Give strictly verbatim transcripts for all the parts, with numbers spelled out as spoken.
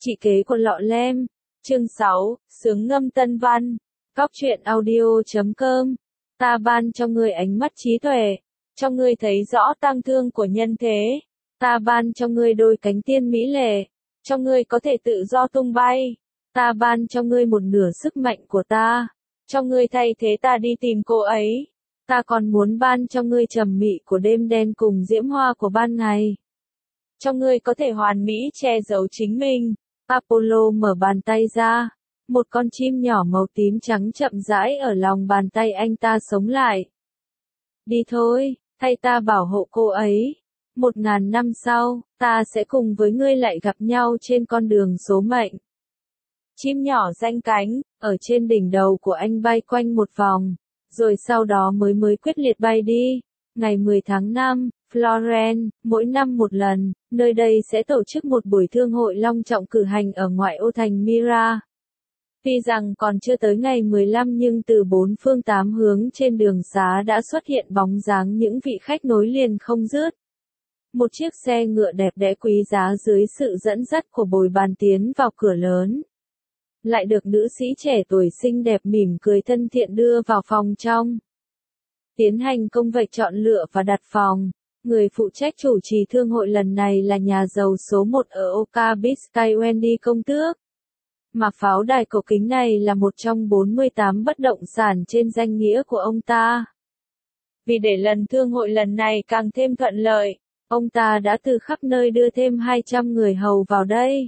Chị kế của lọ lem. Chương sáu, sướng ngâm tân văn. Cóc truyện audio chấm com. Ta ban cho ngươi ánh mắt trí tuệ, cho ngươi thấy rõ tang thương của nhân thế. Ta ban cho ngươi đôi cánh tiên mỹ lệ, cho ngươi có thể tự do tung bay. Ta ban cho ngươi một nửa sức mạnh của ta, cho ngươi thay thế ta đi tìm cô ấy. Ta còn muốn ban cho ngươi trầm mị của đêm đen cùng diễm hoa của ban ngày, cho ngươi có thể hoàn mỹ che giấu chính mình. Apollo mở bàn tay ra, một con chim nhỏ màu tím trắng chậm rãi ở lòng bàn tay anh ta sống lại. Đi thôi, thay ta bảo hộ cô ấy. Một ngàn năm sau, ta sẽ cùng với ngươi lại gặp nhau trên con đường số mệnh. Chim nhỏ ranh cánh, ở trên đỉnh đầu của anh bay quanh một vòng, rồi sau đó mới mới quyết liệt bay đi. Ngày mười tháng năm, Florence, mỗi năm một lần, nơi đây sẽ tổ chức một buổi thương hội long trọng cử hành ở ngoại ô thành Mira. Tuy rằng còn chưa tới ngày mười lăm nhưng từ bốn phương tám hướng trên đường xá đã xuất hiện bóng dáng những vị khách nối liền không dứt. Một chiếc xe ngựa đẹp đẽ quý giá dưới sự dẫn dắt của bồi bàn tiến vào cửa lớn, lại được nữ sĩ trẻ tuổi xinh đẹp mỉm cười thân thiện đưa vào phòng trong. Tiến hành công việc chọn lựa và đặt phòng. Người phụ trách chủ trì thương hội lần này là nhà giàu số một ở Oka Biscay Wendy công tước. Mà pháo đài cổ kính này là một trong bốn mươi tám bất động sản trên danh nghĩa của ông ta. Vì để lần thương hội lần này càng thêm thuận lợi, ông ta đã từ khắp nơi đưa thêm hai trăm người hầu vào đây.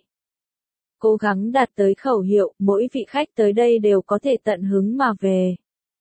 Cố gắng đạt tới khẩu hiệu, mỗi vị khách tới đây đều có thể tận hứng mà về.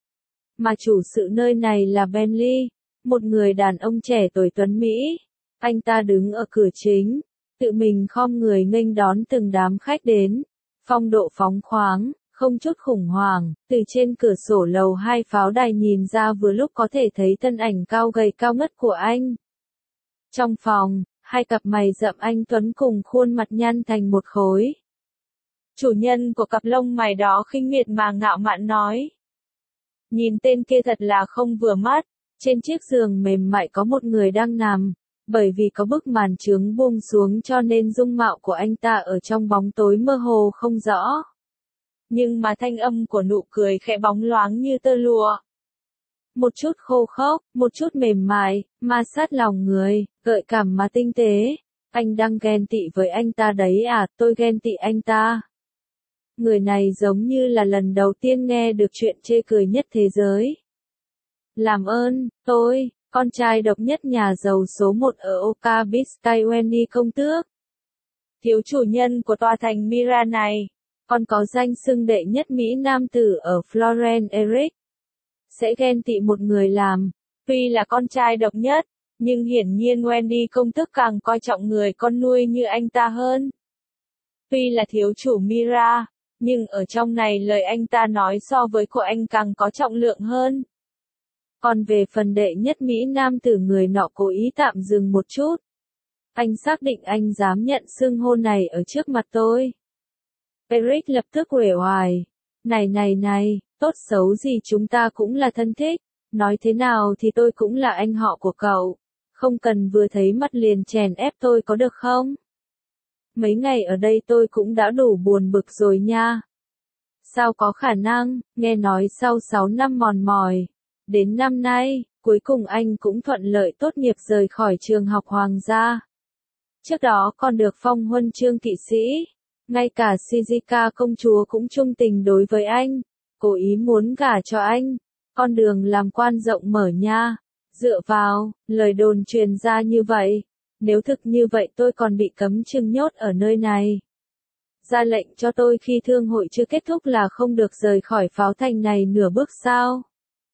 Mà chủ sự nơi này là Bentley, một người đàn ông trẻ tuổi tuấn Mỹ. Anh ta đứng ở cửa chính, tự mình khom người nghênh đón từng đám khách đến. Phong độ phóng khoáng, không chút khủng hoảng, từ trên cửa sổ lầu hai pháo đài nhìn ra vừa lúc có thể thấy thân ảnh cao gầy cao ngất của anh. Trong phòng, hai cặp mày rậm anh tuấn cùng khuôn mặt nhăn thành một khối. Chủ nhân của cặp lông mày đó khinh miệt mà ngạo mạn nói. Nhìn tên kia thật là không vừa mắt. Trên chiếc giường mềm mại có một người đang nằm, bởi vì có bức màn trướng buông xuống cho nên dung mạo của anh ta ở trong bóng tối mơ hồ không rõ. Nhưng mà thanh âm của nụ cười khẽ bóng loáng như tơ lụa. Một chút khô khốc, một chút mềm mại, ma sát lòng người, gợi cảm mà tinh tế. Anh đang ghen tị với anh ta đấy à, tôi ghen tị anh ta. Người này giống như là lần đầu tiên nghe được chuyện chê cười nhất thế giới. Làm ơn, tôi, con trai độc nhất nhà giàu số một ở Oka Biscay Wendy công tước. Thiếu chủ nhân của tòa thành Mira này, còn có danh xưng đệ nhất Mỹ nam tử ở Florence Eric. Sẽ ghen tị một người làm, tuy là con trai độc nhất, nhưng hiển nhiên Wendy công tước càng coi trọng người con nuôi như anh ta hơn. Tuy là thiếu chủ Mira, nhưng ở trong này lời anh ta nói so với của anh càng có trọng lượng hơn. Còn về phần đệ nhất Mỹ nam tử người nọ cố ý tạm dừng một chút. Anh xác định anh dám nhận xưng hô này ở trước mặt tôi. Eric lập tức uể oải. Này này này, tốt xấu gì chúng ta cũng là thân thích. Nói thế nào thì tôi cũng là anh họ của cậu. Không cần vừa thấy mắt liền chèn ép tôi có được không? Mấy ngày ở đây tôi cũng đã đủ buồn bực rồi nha. Sao có khả năng, nghe nói sau sáu năm mòn mỏi. Đến năm nay, cuối cùng anh cũng thuận lợi tốt nghiệp rời khỏi trường học hoàng gia. Trước đó còn được phong huân chương kỵ sĩ. Ngay cả Shizuka công chúa cũng trung tình đối với anh. Cố ý muốn gả cho anh. Con đường làm quan rộng mở nha. Dựa vào, lời đồn truyền ra như vậy. Nếu thực như vậy tôi còn bị cấm chừng nhốt ở nơi này. Ra lệnh cho tôi khi thương hội chưa kết thúc là không được rời khỏi pháo thành này nửa bước sao.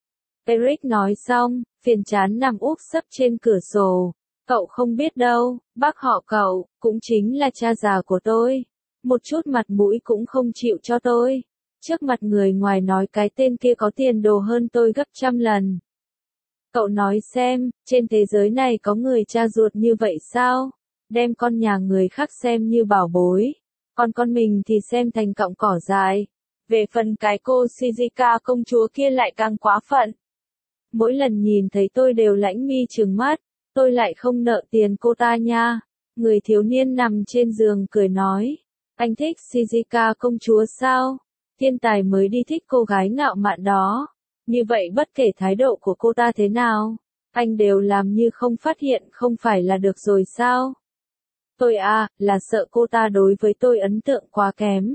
Eric nói xong, phiền chán nằm úp sấp trên cửa sổ. Cậu không biết đâu, bác họ cậu, cũng chính là cha già của tôi. Một chút mặt mũi cũng không chịu cho tôi. Trước mặt người ngoài nói cái tên kia có tiền đồ hơn tôi gấp trăm lần. Cậu nói xem, trên thế giới này có người cha ruột như vậy sao? Đem con nhà người khác xem như bảo bối. Còn con mình thì xem thành cọng cỏ dại. Về phần cái cô Shizuka công chúa kia lại càng quá phận. Mỗi lần nhìn thấy tôi đều lãnh mi trừng mắt, tôi lại không nợ tiền cô ta nha. Người thiếu niên nằm trên giường cười nói. Anh thích Shizuka công chúa sao? Thiên tài mới đi thích cô gái ngạo mạn đó. Như vậy bất kể thái độ của cô ta thế nào, anh đều làm như không phát hiện không phải là được rồi sao? Tôi à, là sợ cô ta đối với tôi ấn tượng quá kém.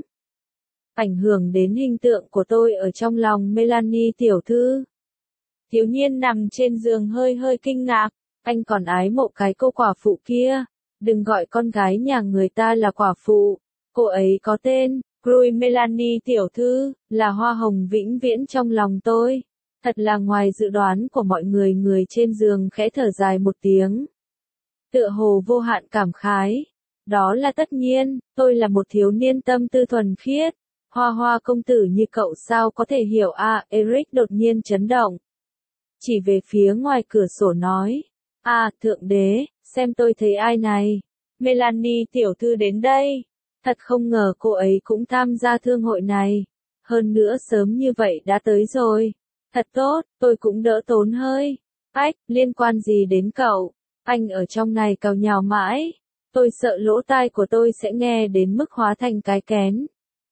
Ảnh hưởng đến hình tượng của tôi ở trong lòng Melanie tiểu thư. Thiếu niên nằm trên giường hơi hơi kinh ngạc, anh còn ái mộ cái cô quả phụ kia. Đừng gọi con gái nhà người ta là quả phụ, cô ấy có tên, Grui Melanie tiểu thư, là hoa hồng vĩnh viễn trong lòng tôi. Thật là ngoài dự đoán của mọi người. Người trên giường khẽ thở dài một tiếng. Tựa hồ vô hạn cảm khái. Đó là tất nhiên, tôi là một thiếu niên tâm tư thuần khiết. Hoa hoa công tử như cậu sao có thể hiểu à, Eric đột nhiên chấn động. Chỉ về phía ngoài cửa sổ nói. À, thượng đế, xem tôi thấy ai này. Melanie tiểu thư đến đây. Thật không ngờ cô ấy cũng tham gia thương hội này. Hơn nữa sớm như vậy đã tới rồi. Thật tốt, tôi cũng đỡ tốn hơi. Ách, liên quan gì đến cậu? Anh ở trong này cào nhào mãi. Tôi sợ lỗ tai của tôi sẽ nghe đến mức hóa thành cái kén.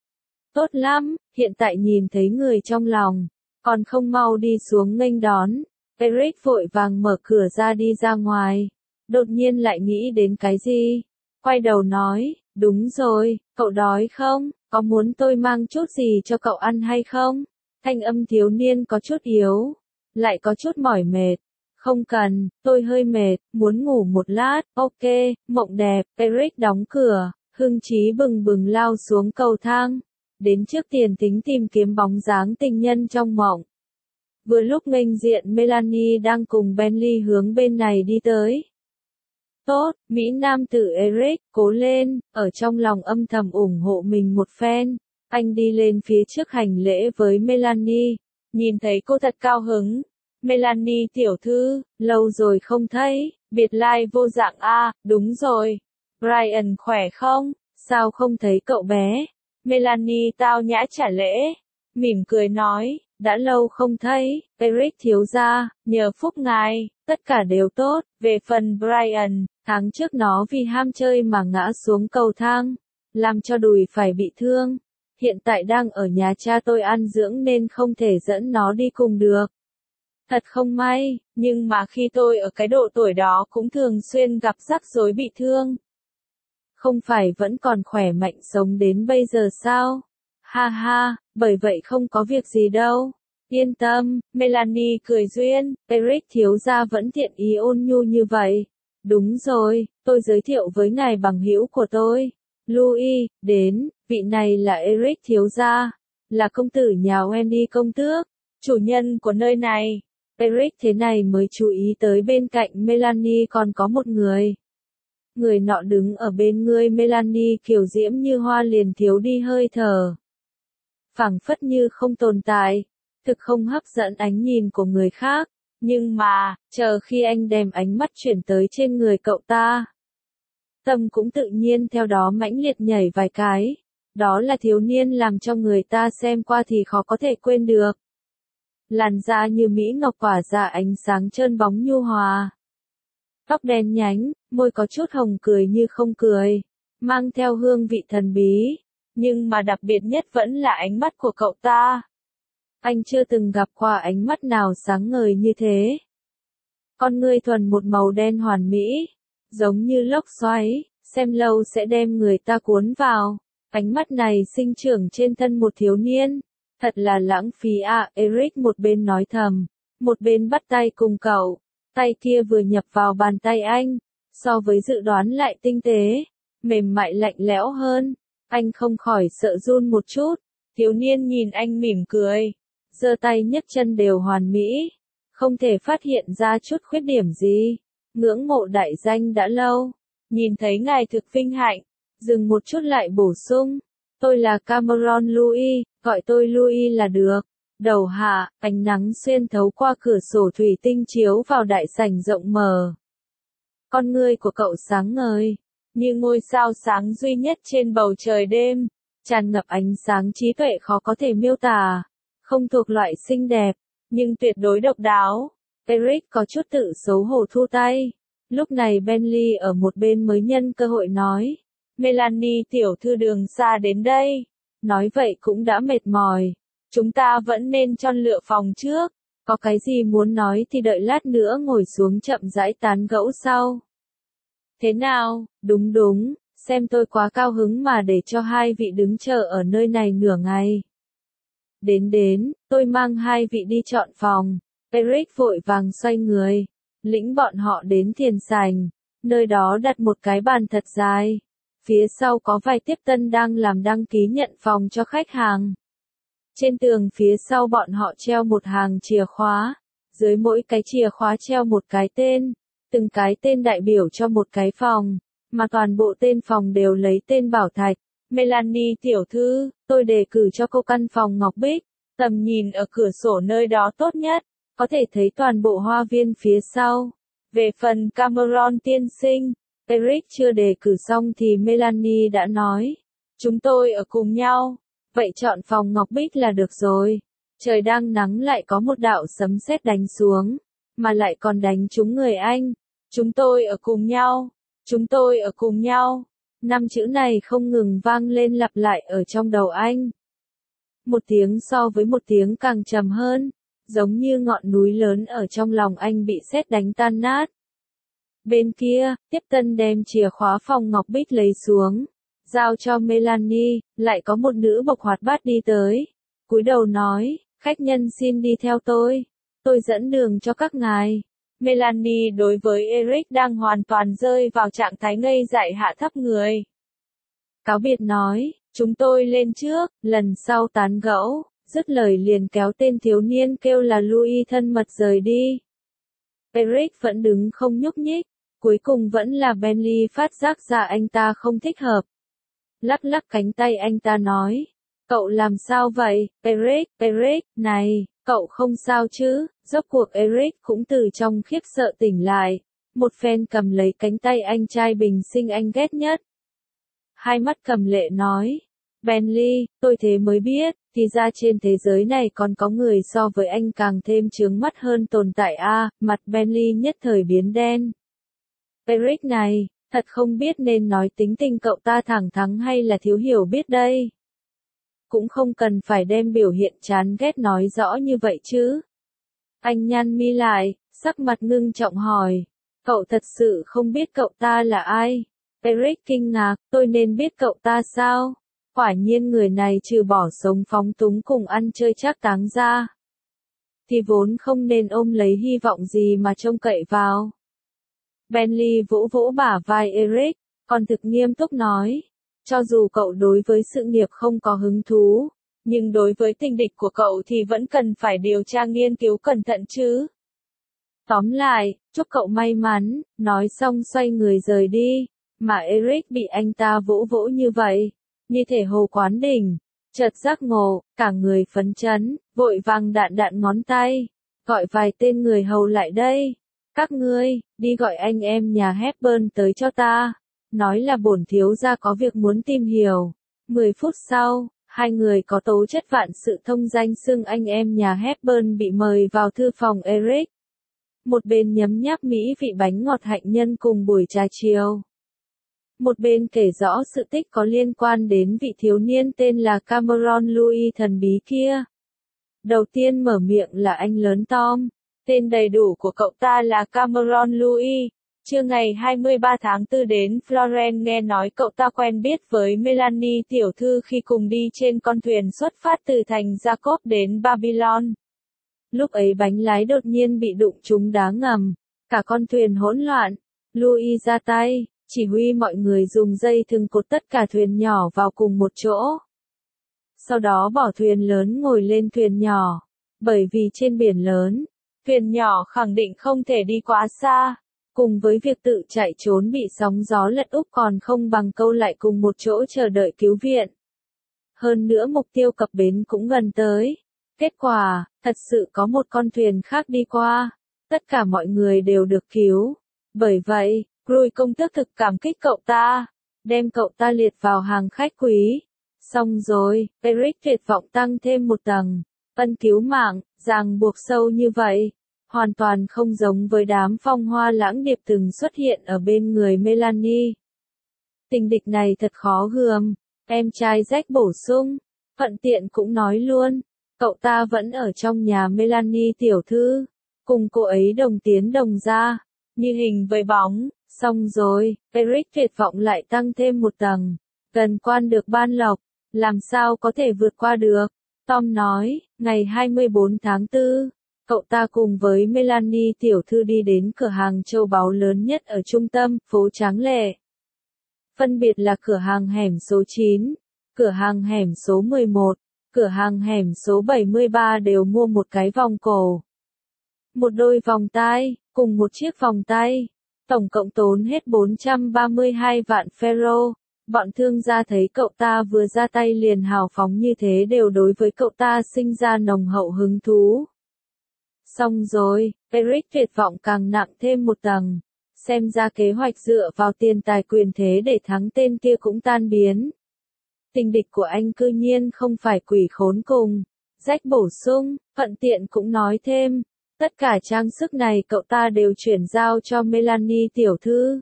Tốt lắm, hiện tại nhìn thấy người trong lòng. Còn không mau đi xuống nghênh đón. Eric vội vàng mở cửa ra đi ra ngoài. Đột nhiên lại nghĩ đến cái gì? Quay đầu nói, đúng rồi, cậu đói không? Có muốn tôi mang chút gì cho cậu ăn hay không? Thanh âm thiếu niên có chút yếu, lại có chút mỏi mệt. Không cần, tôi hơi mệt, muốn ngủ một lát, ok, mộng đẹp. Eric đóng cửa, hưng trí bừng bừng lao xuống cầu thang, đến trước tiền thính tìm kiếm bóng dáng tình nhân trong mộng. Vừa lúc nghênh diện Melanie đang cùng Bentley hướng bên này đi tới. Tốt, Mỹ Nam tử Eric, cố lên, ở trong lòng âm thầm ủng hộ mình một phen. Anh đi lên phía trước hành lễ với Melanie, nhìn thấy cô thật cao hứng. Melanie tiểu thư, lâu rồi không thấy, biệt lai vô dạng a, à, đúng rồi. Brian khỏe không? Sao không thấy cậu bé? Melanie tao nhã trả lễ, mỉm cười nói, đã lâu không thấy, Eric thiếu gia, nhờ phúc ngài, tất cả đều tốt. Về phần Brian, tháng trước nó vì ham chơi mà ngã xuống cầu thang, làm cho đùi phải bị thương. Hiện tại đang ở nhà cha tôi an dưỡng nên không thể dẫn nó đi cùng được. Thật không may, nhưng mà khi tôi ở cái độ tuổi đó cũng thường xuyên gặp rắc rối bị thương. Không phải vẫn còn khỏe mạnh sống đến bây giờ sao? Ha ha, bởi vậy không có việc gì đâu. Yên tâm, Melanie cười duyên, Eric thiếu gia vẫn thiện ý ôn nhu như vậy. Đúng rồi, tôi giới thiệu với ngài bằng hữu của tôi. Louis, đến, vị này là Eric thiếu gia, là công tử nhà Wendy công tước, chủ nhân của nơi này. Eric thế này mới chú ý tới bên cạnh Melanie còn có một người. Người nọ đứng ở bên người Melanie kiều diễm như hoa liền thiếu đi hơi thở. Phảng phất như không tồn tại, thực không hấp dẫn ánh nhìn của người khác, nhưng mà, chờ khi anh đem ánh mắt chuyển tới trên người cậu ta. Tâm cũng tự nhiên theo đó mãnh liệt nhảy vài cái, đó là thiếu niên làm cho người ta xem qua thì khó có thể quên được. Làn da như mỹ ngọc tỏa ra ánh sáng trơn bóng nhu hòa. Tóc đen nhánh, môi có chút hồng cười như không cười, mang theo hương vị thần bí, nhưng mà đặc biệt nhất vẫn là ánh mắt của cậu ta. Anh chưa từng gặp qua ánh mắt nào sáng ngời như thế. Con ngươi thuần một màu đen hoàn mỹ, giống như lốc xoáy, xem lâu sẽ đem người ta cuốn vào. Ánh mắt này sinh trưởng trên thân một thiếu niên, thật là lãng phí à, Eric một bên nói thầm, một bên bắt tay cùng cậu. Tay kia vừa nhập vào bàn tay anh, so với dự đoán lại tinh tế, mềm mại lạnh lẽo hơn. Anh không khỏi sợ run một chút. Thiếu niên nhìn anh mỉm cười, giơ tay nhấc chân đều hoàn mỹ, không thể phát hiện ra chút khuyết điểm gì. Ngưỡng mộ đại danh đã lâu, nhìn thấy ngài thực vinh hạnh. Dừng một chút lại bổ sung, tôi là Cameron Louis, gọi tôi Louis là được. Đầu hạ, ánh nắng xuyên thấu qua cửa sổ thủy tinh chiếu vào đại sảnh rộng mở. Con ngươi của cậu sáng ngời, như ngôi sao sáng duy nhất trên bầu trời đêm, tràn ngập ánh sáng trí tuệ khó có thể miêu tả, không thuộc loại xinh đẹp, nhưng tuyệt đối độc đáo. Eric có chút tự xấu hổ thu tay. Lúc này Bentley ở một bên mới nhân cơ hội nói, Melanie tiểu thư đường xa đến đây. Nói vậy cũng đã mệt mỏi. Chúng ta vẫn nên chọn lựa phòng trước. Có cái gì muốn nói thì đợi lát nữa ngồi xuống chậm rãi tán gẫu sau. Thế nào, đúng đúng, xem tôi quá cao hứng mà để cho hai vị đứng chờ ở nơi này nửa ngày. Đến đến, tôi mang hai vị đi chọn phòng. Eric vội vàng xoay người, lĩnh bọn họ đến thiền sảnh. Nơi đó đặt một cái bàn thật dài. Phía sau có vài tiếp tân đang làm đăng ký nhận phòng cho khách hàng. Trên tường phía sau bọn họ treo một hàng chìa khóa. Dưới mỗi cái chìa khóa treo một cái tên. Từng cái tên đại biểu cho một cái phòng. Mà toàn bộ tên phòng đều lấy tên Bảo Thạch. Melanie tiểu thư, tôi đề cử cho cô căn phòng Ngọc Bích. Tầm nhìn ở cửa sổ nơi đó tốt nhất. Có thể thấy toàn bộ hoa viên phía sau. Về phần Cameron tiên sinh, Eric chưa đề cử xong thì Melanie đã nói. Chúng tôi ở cùng nhau. Vậy chọn phòng Ngọc Bích là được rồi. Trời đang nắng lại có một đạo sấm sét đánh xuống. Mà lại còn đánh trúng người anh. Chúng tôi ở cùng nhau. Chúng tôi ở cùng nhau. Năm chữ này không ngừng vang lên lặp lại ở trong đầu anh. Một tiếng so với một tiếng càng trầm hơn. Giống như ngọn núi lớn ở trong lòng anh bị sét đánh tan nát. Bên kia, tiếp tân đem chìa khóa phòng Ngọc Bích lấy xuống. Giao cho Melanie, lại có một nữ bộc hoạt bát đi tới. Cúi đầu nói, khách nhân xin đi theo tôi. Tôi dẫn đường cho các ngài. Melanie đối với Eric đang hoàn toàn rơi vào trạng thái ngây dại hạ thấp người. Cáo biệt nói, chúng tôi lên trước, lần sau tán gẫu. Dứt lời liền kéo tên thiếu niên kêu là Louis thân mật rời đi. Eric vẫn đứng không nhúc nhích. Cuối cùng vẫn là Bentley phát giác ra anh ta không thích hợp. Lắc lắc cánh tay anh ta nói. Cậu làm sao vậy, Eric, Eric, này, cậu không sao chứ? Rốt cuộc Eric cũng từ trong khiếp sợ tỉnh lại. Một phen cầm lấy cánh tay anh trai bình sinh anh ghét nhất. Hai mắt cầm lệ nói. Bentley, tôi thế mới biết, thì ra trên thế giới này còn có người so với anh càng thêm chướng mắt hơn tồn tại a. À, mặt Bentley nhất thời biến đen. Eric này, thật không biết nên nói tính tình cậu ta thẳng thắn hay là thiếu hiểu biết đây. Cũng không cần phải đem biểu hiện chán ghét nói rõ như vậy chứ. Anh nhăn mi lại, sắc mặt ngưng trọng hỏi. Cậu thật sự không biết cậu ta là ai? Eric kinh ngạc, tôi nên biết cậu ta sao? Quả nhiên người này trừ bỏ sống phóng túng cùng ăn chơi trác táng ra. Thì vốn không nên ôm lấy hy vọng gì mà trông cậy vào. Bentley vỗ vỗ bả vai Eric, còn thực nghiêm túc nói. Cho dù cậu đối với sự nghiệp không có hứng thú, nhưng đối với tình địch của cậu thì vẫn cần phải điều tra nghiên cứu cẩn thận chứ. Tóm lại, chúc cậu may mắn, nói xong xoay người rời đi, mà Eric bị anh ta vỗ vỗ như vậy, như thể hồ quán đỉnh, chợt giác ngộ, cả người phấn chấn, vội vàng đạn đạn ngón tay, gọi vài tên người hầu lại đây. Các ngươi, đi gọi anh em nhà Hepburn tới cho ta. Nói là bổn thiếu gia có việc muốn tìm hiểu. Mười phút sau, hai người có tố chất vạn sự thông danh xưng anh em nhà Hepburn bị mời vào thư phòng Eric. Một bên nhấm nháp mỹ vị bánh ngọt hạnh nhân cùng buổi trà chiều. Một bên kể rõ sự tích có liên quan đến vị thiếu niên tên là Cameron Louis thần bí kia. Đầu tiên mở miệng là anh lớn Tom. Tên đầy đủ của cậu ta là Cameron Louis. Trưa ngày hai mươi ba tháng tư đến Florence nghe nói cậu ta quen biết với Melanie tiểu thư khi cùng đi trên con thuyền xuất phát từ thành Jacob đến Babylon. Lúc ấy bánh lái đột nhiên bị đụng trúng đá ngầm. Cả con thuyền hỗn loạn. Louis ra tay, chỉ huy mọi người dùng dây thừng cột tất cả thuyền nhỏ vào cùng một chỗ. Sau đó bỏ thuyền lớn ngồi lên thuyền nhỏ. Bởi vì trên biển lớn, thuyền nhỏ khẳng định không thể đi quá xa. Cùng với việc tự chạy trốn bị sóng gió lật úp còn không bằng câu lại cùng một chỗ chờ đợi cứu viện. Hơn nữa mục tiêu cập bến cũng gần tới. Kết quả, thật sự có một con thuyền khác đi qua. Tất cả mọi người đều được cứu. Bởi vậy, Rui công tước thực cảm kích cậu ta. Đem cậu ta liệt vào hàng khách quý. Xong rồi, Eric tuyệt vọng tăng thêm một tầng. Ân cứu mạng, ràng buộc sâu như vậy. Hoàn toàn không giống với đám phong hoa lãng điệp từng xuất hiện ở bên người Melanie. Tình địch này thật khó gườm. Em trai Jack bổ sung. Thuận tiện cũng nói luôn. Cậu ta vẫn ở trong nhà Melanie tiểu thư. Cùng cô ấy đồng tiến đồng ra. Như hình với bóng. Xong rồi, Eric tuyệt vọng lại tăng thêm một tầng. Gần quan được ban lộc. Làm sao có thể vượt qua được? Tom nói, ngày hai mươi bốn tháng tư, cậu ta cùng với Melanie tiểu thư đi đến cửa hàng châu báu lớn nhất ở trung tâm, phố Tráng Lệ. Phân biệt là cửa hàng hẻm số chín, cửa hàng hẻm số mười một, cửa hàng hẻm số bảy mươi ba đều mua một cái vòng cổ. Một đôi vòng tai, cùng một chiếc vòng tay. Tổng cộng tốn hết bốn trăm ba mươi hai vạn Fero. Bọn thương gia thấy cậu ta vừa ra tay liền hào phóng như thế đều đối với cậu ta sinh ra nồng hậu hứng thú. Xong rồi, Eric tuyệt vọng càng nặng thêm một tầng. Xem ra kế hoạch dựa vào tiền tài quyền thế để thắng tên kia cũng tan biến. Tình địch của anh cư nhiên không phải quỷ khốn cùng. Jack bổ sung, thuận tiện cũng nói thêm. Tất cả trang sức này cậu ta đều chuyển giao cho Melanie tiểu thư.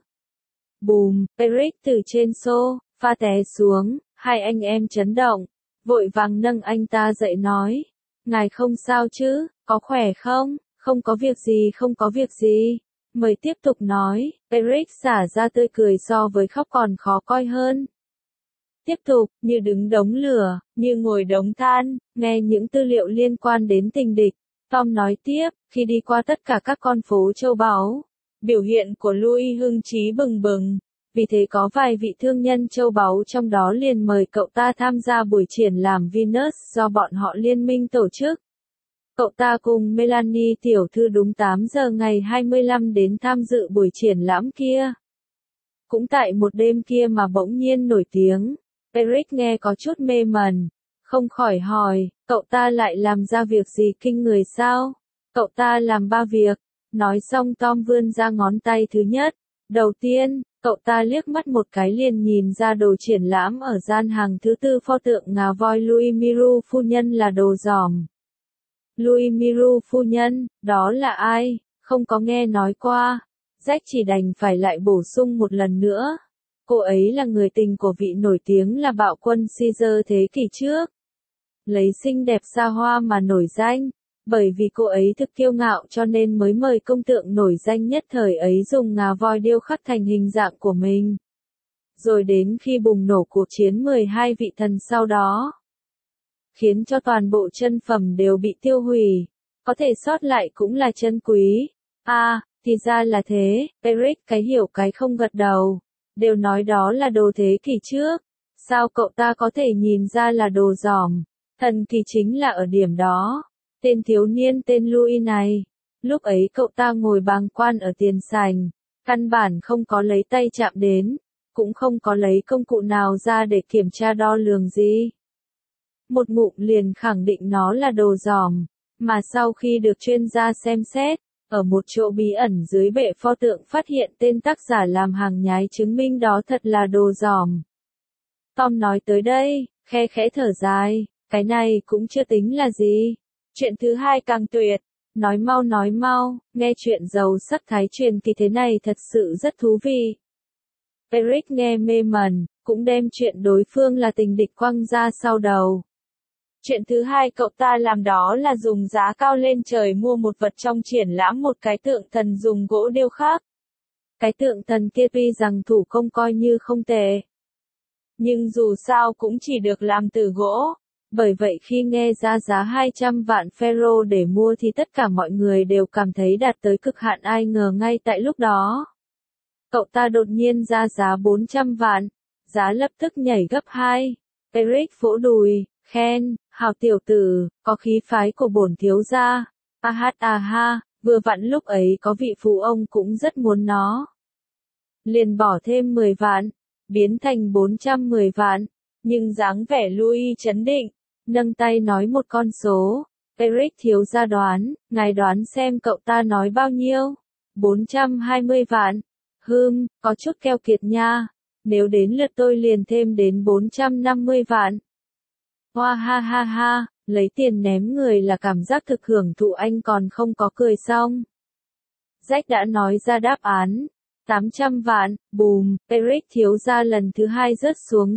Bùm, Eric từ trên xô, pha té xuống, hai anh em chấn động, vội vàng nâng anh ta dậy nói. Ngài không sao chứ, có khỏe không? Không có việc gì không có việc gì. Mời tiếp tục nói, Eric xả ra tươi cười so với khóc còn khó coi hơn. Tiếp tục, như đứng đống lửa, như ngồi đống than, nghe những tư liệu liên quan đến tình địch. Tom nói tiếp, khi đi qua tất cả các con phố châu báu, biểu hiện của Louis hưng trí bừng bừng. Vì thế có vài vị thương nhân châu báu trong đó liền mời cậu ta tham gia buổi triển lãm Venus do bọn họ liên minh tổ chức. Cậu ta cùng Melanie tiểu thư đúng tám giờ ngày hai mươi lăm đến tham dự buổi triển lãm kia. Cũng tại một đêm kia mà bỗng nhiên nổi tiếng. Eric nghe có chút mê mẩn, không khỏi hỏi, cậu ta lại làm ra việc gì kinh người sao? Cậu ta làm ba việc. Nói xong Tom vươn ra ngón tay thứ nhất. Đầu tiên, cậu ta liếc mắt một cái liền nhìn ra đồ triển lãm ở gian hàng thứ tư pho tượng ngà voi Louis Miru phu nhân là đồ giỏm. Louis Miru phu nhân, đó là ai? Không có nghe nói qua. Jack chỉ đành phải lại bổ sung một lần nữa. Cô ấy là người tình của vị nổi tiếng là bạo quân Caesar thế kỷ trước. Lấy xinh đẹp xa hoa mà nổi danh. Bởi vì cô ấy thực kiêu ngạo cho nên mới mời công tượng nổi danh nhất thời ấy dùng ngà voi điêu khắc thành hình dạng của mình. Rồi đến khi bùng nổ cuộc chiến mười hai vị thần sau đó, khiến cho toàn bộ chân phẩm đều bị tiêu hủy, có thể sót lại cũng là chân quý. À, thì ra là thế, Eric cái hiểu cái không gật đầu, đều nói đó là đồ thế kỷ trước, sao cậu ta có thể nhìn ra là đồ giỏm, thần kỳ chính là ở điểm đó. Tên thiếu niên tên Louis này, lúc ấy cậu ta ngồi bàng quan ở tiền sảnh, căn bản không có lấy tay chạm đến, cũng không có lấy công cụ nào ra để kiểm tra đo lường gì. Một ngụm liền khẳng định nó là đồ giỏm, mà sau khi được chuyên gia xem xét, ở một chỗ bí ẩn dưới bệ pho tượng phát hiện tên tác giả làm hàng nhái chứng minh đó thật là đồ giỏm. Tom nói tới đây, khe khẽ thở dài, cái này cũng chưa tính là gì. Chuyện thứ hai càng tuyệt, nói mau nói mau, nghe chuyện giàu sắc thái truyền kỳ thế này thật sự rất thú vị. Eric nghe mê mẩn, cũng đem chuyện đối phương là tình địch quăng ra sau đầu. Chuyện thứ hai cậu ta làm đó là dùng giá cao lên trời mua một vật trong triển lãm một cái tượng thần dùng gỗ điêu khắc. Cái tượng thần kia tuy rằng thủ công coi như không tệ, nhưng dù sao cũng chỉ được làm từ gỗ. Bởi vậy khi nghe ra giá hai trăm vạn Fero để mua thì tất cả mọi người đều cảm thấy đạt tới cực hạn, ai ngờ ngay tại lúc đó. Cậu ta đột nhiên ra giá bốn trăm vạn, giá lập tức nhảy gấp hai. Eric vỗ đùi, khen, hào tiểu tử, có khí phái của bổn thiếu gia. A hát a ha, vừa vặn lúc ấy có vị phú ông cũng rất muốn nó. Liền bỏ thêm mười vạn, biến thành bốn trăm mười vạn, nhưng dáng vẻ Louis chấn định. Nâng tay nói một con số. Eric thiếu gia đoán, ngài đoán xem cậu ta nói bao nhiêu? bốn trăm hai mươi vạn. Hừm, có chút keo kiệt nha. Nếu đến lượt tôi liền thêm đến bốn trăm năm mươi vạn. Hoa ha ha ha, lấy tiền ném người là cảm giác thực hưởng thụ, anh còn không có cười xong. Jack đã nói ra đáp án. tám trăm vạn, bùm, Eric thiếu gia lần thứ hai rớt xuống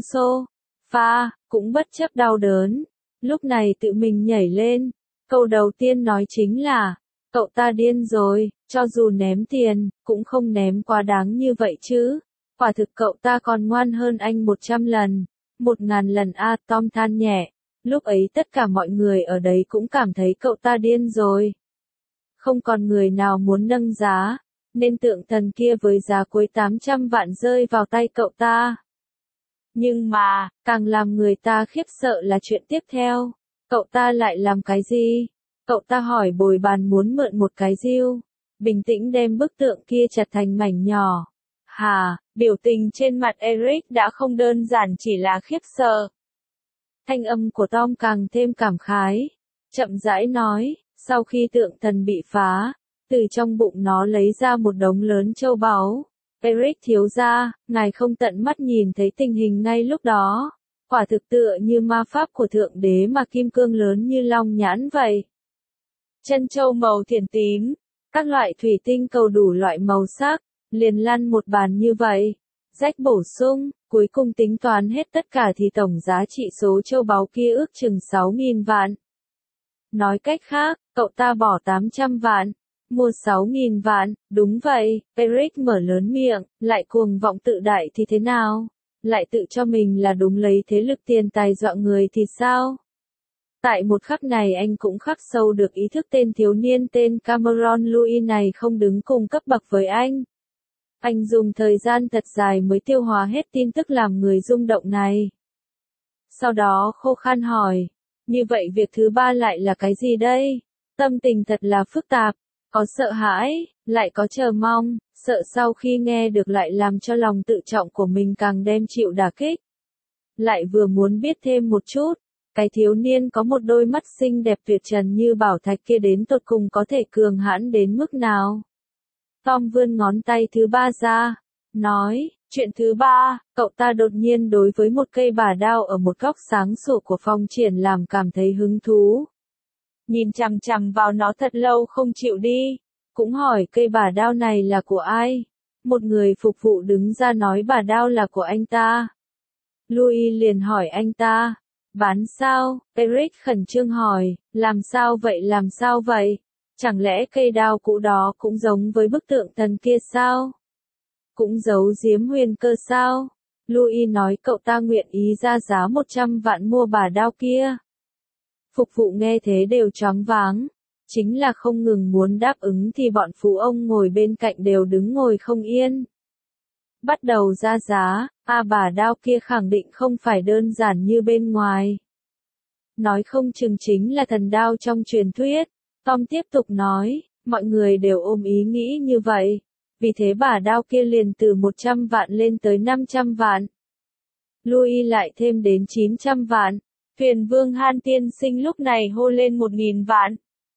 sofa, cũng bất chấp đau đớn. Lúc này tự mình nhảy lên. Câu đầu tiên nói chính là, cậu ta điên rồi, cho dù ném tiền, cũng không ném quá đáng như vậy chứ. Quả thực cậu ta còn ngoan hơn anh một trăm lần, một ngàn lần a Tom than nhẹ. Lúc ấy tất cả mọi người ở đấy cũng cảm thấy cậu ta điên rồi. Không còn người nào muốn nâng giá, nên tượng thần kia với giá cuối tám trăm vạn rơi vào tay cậu ta. Nhưng mà, càng làm người ta khiếp sợ là chuyện tiếp theo. Cậu ta lại làm cái gì? Cậu ta hỏi bồi bàn muốn mượn một cái diêu, bình tĩnh đem bức tượng kia chặt thành mảnh nhỏ. Hà, biểu tình trên mặt Eric đã không đơn giản chỉ là khiếp sợ. Thanh âm của Tom càng thêm cảm khái. Chậm rãi nói, sau khi tượng thần bị phá, từ trong bụng nó lấy ra một đống lớn châu báu. Eric thiếu gia, ngài không tận mắt nhìn thấy tình hình ngay lúc đó. Quả thực tựa như ma pháp của thượng đế mà kim cương lớn như long nhãn vậy. Chân châu màu thiển tím, các loại thủy tinh cầu đủ loại màu sắc, liền lăn một bàn như vậy. Rách bổ sung, cuối cùng tính toán hết tất cả thì tổng giá trị số châu báu kia ước chừng sáu nghìn vạn. Nói cách khác, cậu ta bỏ tám trăm vạn, mua sáu nghìn vạn, đúng vậy, Eric mở lớn miệng, lại cuồng vọng tự đại thì thế nào? Lại tự cho mình là đúng lấy thế lực tiền tài dọa người thì sao? Tại một khắc này anh cũng khắc sâu được ý thức tên thiếu niên tên Cameron Louis này không đứng cùng cấp bậc với anh. Anh dùng thời gian thật dài mới tiêu hóa hết tin tức làm người rung động này. Sau đó khô khan hỏi, như vậy việc thứ ba lại là cái gì đây? Tâm tình thật là phức tạp, có sợ hãi, lại có chờ mong, sợ sau khi nghe được lại làm cho lòng tự trọng của mình càng đem chịu đả kích. Lại vừa muốn biết thêm một chút, cái thiếu niên có một đôi mắt xinh đẹp tuyệt trần như bảo thạch kia đến tột cùng có thể cường hãn đến mức nào. Tom vươn ngón tay thứ ba ra, nói, chuyện thứ ba, cậu ta đột nhiên đối với một cây bà đao ở một góc sáng sủa của phòng triển lãm cảm thấy hứng thú. Nhìn chằm chằm vào nó thật lâu không chịu đi, cũng hỏi cây bà đao này là của ai. Một người phục vụ đứng ra nói bà đao là của anh ta. Louis liền hỏi anh ta, bán sao? Eric khẩn trương hỏi, làm sao vậy làm sao vậy? Chẳng lẽ cây đao cũ đó cũng giống với bức tượng thần kia sao? Cũng giấu giếm huyền cơ sao? Louis nói cậu ta nguyện ý ra giá một trăm vạn mua bà đao kia. Phục vụ nghe thế đều choáng váng. Chính là không ngừng muốn đáp ứng thì bọn phú ông ngồi bên cạnh đều đứng ngồi không yên. Bắt đầu ra giá, à bà đao kia khẳng định không phải đơn giản như bên ngoài. Nói không chừng chính là thần đao trong truyền thuyết. Tom tiếp tục nói, mọi người đều ôm ý nghĩ như vậy. Vì thế bà đao kia liền từ một trăm vạn lên tới năm trăm vạn. Louis lại thêm đến chín trăm vạn. Thuyền vương Han tiên sinh lúc này hô lên một nghìn vạn.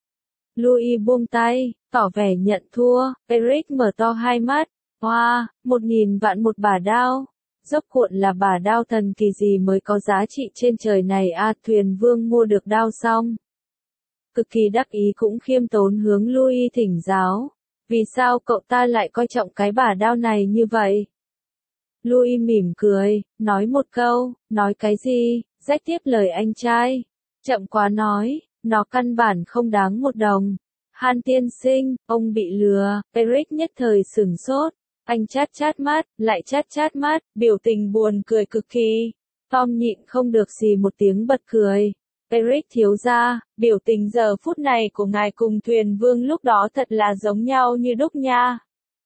Louis buông tay, tỏ vẻ nhận thua. Eric mở to hai mắt. Wow, một nghìn vạn một bà đao. Rốt cuộn là bà đao thần kỳ gì mới có giá trị trên trời này à, thuyền vương mua được đao xong. Cực kỳ đắc ý cũng khiêm tốn hướng Louis thỉnh giáo. Vì sao cậu ta lại coi trọng cái bà đao này như vậy? Louis mỉm cười, nói một câu, nói cái gì, rách tiếp lời anh trai. Chậm quá nói, nó căn bản không đáng một đồng. Han tiên sinh, ông bị lừa, Eric nhất thời sửng sốt. Anh chát chát mắt, lại chát chát mắt, biểu tình buồn cười cực kỳ. Tom nhịn không được xì một tiếng bật cười. Eric thiếu gia, biểu tình giờ phút này của ngài cùng thuyền vương lúc đó thật là giống nhau như đúc nha.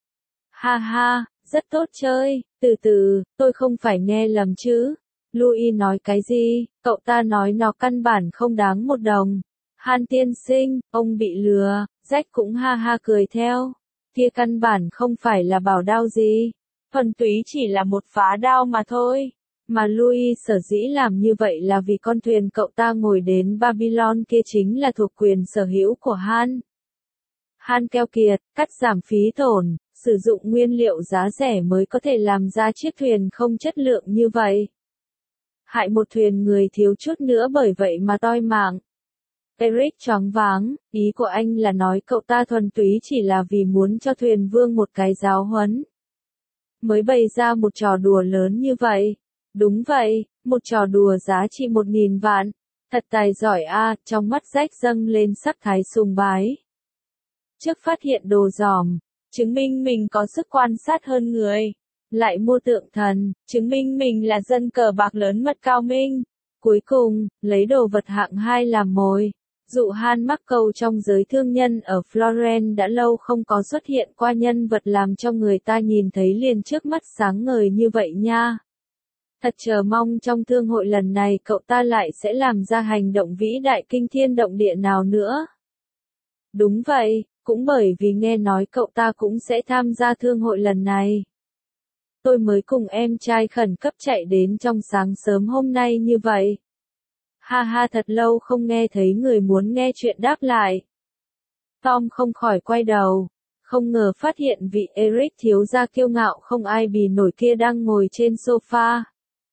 Ha ha, rất tốt chơi, từ từ, tôi không phải nghe lầm chứ. Louis nói cái gì, cậu ta nói nó căn bản không đáng một đồng. Han tiên sinh, ông bị lừa, Jack cũng ha ha cười theo. Kia căn bản không phải là bảo đao gì, thuần túy chỉ là một phá đao mà thôi. Mà Louis sở dĩ làm như vậy là vì con thuyền cậu ta ngồi đến Babylon kia chính là thuộc quyền sở hữu của Han. Han keo kiệt, cắt giảm phí tổn, sử dụng nguyên liệu giá rẻ mới có thể làm ra chiếc thuyền không chất lượng như vậy. Hại một thuyền người thiếu chút nữa bởi vậy mà toi mạng. Eric choáng váng, ý của anh là nói cậu ta thuần túy chỉ là vì muốn cho thuyền vương một cái giáo huấn. mới bày ra một trò đùa lớn như vậy. Đúng vậy, một trò đùa giá trị một nghìn vạn. Thật tài giỏi a, trong mắt Jack dâng lên sắc thái sùng bái. Trước phát hiện đồ dòm, chứng minh mình có sức quan sát hơn người. Lại mua tượng thần, chứng minh mình là dân cờ bạc lớn mật cao minh. Cuối cùng, lấy đồ vật hạng hai làm mồi. Dụ Han Markel trong giới thương nhân ở Florence đã lâu không có xuất hiện qua nhân vật làm cho người ta nhìn thấy liền trước mắt sáng ngời như vậy nha. Thật chờ mong trong thương hội lần này cậu ta lại sẽ làm ra hành động vĩ đại kinh thiên động địa nào nữa. Đúng vậy, cũng bởi vì nghe nói cậu ta cũng sẽ tham gia thương hội lần này. Tôi mới cùng em trai khẩn cấp chạy đến trong sáng sớm hôm nay như vậy. Ha ha, thật lâu không nghe thấy người muốn nghe chuyện đáp lại. Tom không khỏi quay đầu, không ngờ phát hiện vị Eric thiếu gia kiêu ngạo không ai bì nổi kia đang ngồi trên sofa.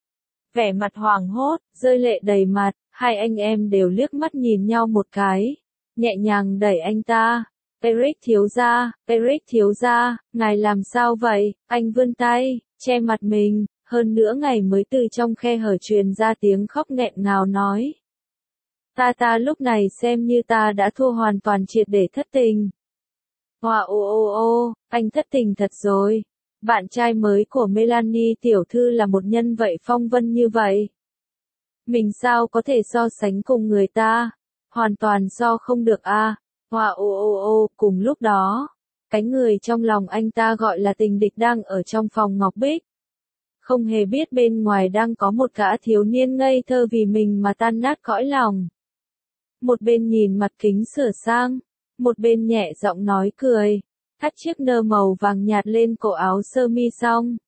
Vẻ mặt hoảng hốt, rơi lệ đầy mặt, hai anh em đều liếc mắt nhìn nhau một cái, nhẹ nhàng đẩy anh ta. Eric thiếu gia, Eric thiếu gia, ngài làm sao vậy? Anh vươn tay, che mặt mình, hơn nữa ngày mới từ trong khe hở truyền ra tiếng khóc nghẹn ngào nói. Ta ta lúc này xem như ta đã thua hoàn toàn triệt để thất tình. Wow ô ô ô, anh thất tình thật rồi. Bạn trai mới của Melanie tiểu thư là một nhân vậy phong vân như vậy. Mình sao có thể so sánh cùng người ta? Hoàn toàn so không được a. À. Wow ô ô ô, cùng lúc đó, cái người trong lòng anh ta gọi là tình địch đang ở trong phòng ngọc bích. Không hề biết bên ngoài đang có một gã thiếu niên ngây thơ vì mình mà tan nát cõi lòng. Một bên nhìn mặt kính sửa sang, một bên nhẹ giọng nói cười, thắt chiếc nơ màu vàng nhạt lên cổ áo sơ mi xong.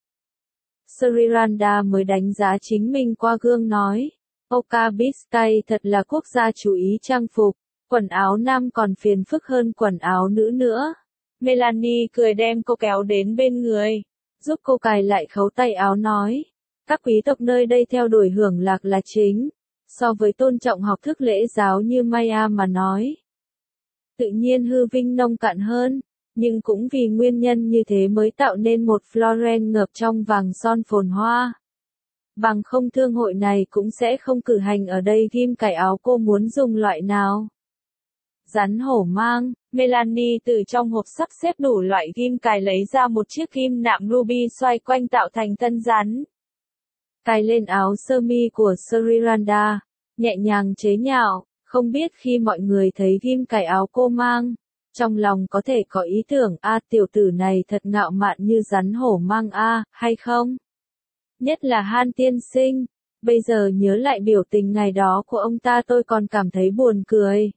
Sriranda mới đánh giá chính mình qua gương nói, Oka Biscay thật là quốc gia chú ý trang phục, quần áo nam còn phiền phức hơn quần áo nữ nữa. Melanie cười đem cô kéo đến bên người, giúp cô cài lại khấu tay áo nói, các quý tộc nơi đây theo đuổi hưởng lạc là chính, so với tôn trọng học thức lễ giáo như Maya mà nói. Tự nhiên hư vinh nông cạn hơn, nhưng cũng vì nguyên nhân như thế mới tạo nên một Florence ngập trong vàng son phồn hoa. Bằng không thương hội này cũng sẽ không cử hành ở đây. Ghim cài áo cô muốn dùng loại nào? Rắn hổ mang, Melanie từ trong hộp sắp xếp đủ loại ghim cài lấy ra một chiếc ghim nạm ruby xoay quanh tạo thành thân rắn. Cài lên áo sơ mi của Sriranda, nhẹ nhàng chế nhạo, không biết khi mọi người thấy ghim cài áo cô mang, trong lòng có thể có ý tưởng a tiểu tử này thật ngạo mạn như rắn hổ mang a, hay không? Nhất là Han tiên sinh, bây giờ nhớ lại biểu tình ngày đó của ông ta tôi còn cảm thấy buồn cười.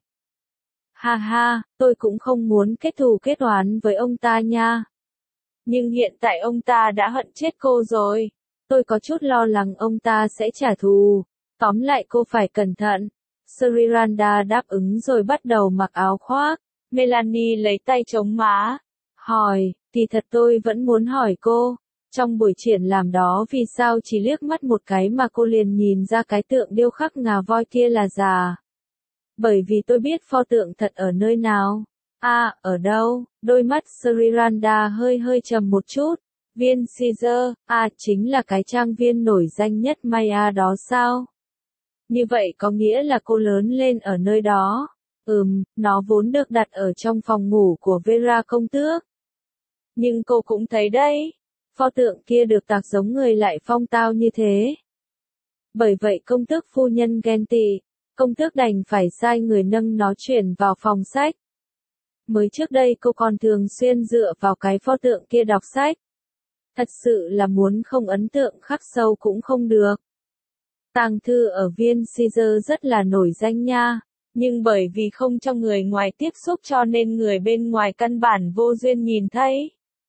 Ha ha, tôi cũng không muốn kết thù kết oán với ông ta nha. Nhưng hiện tại ông ta đã hận chết cô rồi. Tôi có chút lo lắng ông ta sẽ trả thù. Tóm lại cô phải cẩn thận. Sriranda đáp ứng rồi bắt đầu mặc áo khoác. Melanie lấy tay chống má. Hỏi, thì thật tôi vẫn muốn hỏi cô. Trong buổi triển lãm đó vì sao chỉ liếc mắt một cái mà cô liền nhìn ra cái tượng điêu khắc ngà voi kia là già? Bởi vì tôi biết pho tượng thật ở nơi nào. À, ở đâu? Đôi mắt Sriranda hơi hơi trầm một chút. Viên Caesar, à chính là cái trang viên nổi danh nhất Maya đó sao? Như vậy có nghĩa là cô lớn lên ở nơi đó. Ừm, nó vốn được đặt ở trong phòng ngủ của Vera công tước. Nhưng cô cũng thấy đấy, pho tượng kia được tạc giống người lại phong tao như thế. Bởi vậy công tước phu nhân ghen tị, công tước đành phải sai người nâng nó chuyển vào phòng sách. Mới trước đây cô còn thường xuyên dựa vào cái pho tượng kia đọc sách. Thật sự là muốn không ấn tượng khắc sâu cũng không được. Tàng thư ở Viên Caesar rất là nổi danh nha, nhưng bởi vì không cho người ngoài tiếp xúc cho nên người bên ngoài căn bản vô duyên nhìn thấy.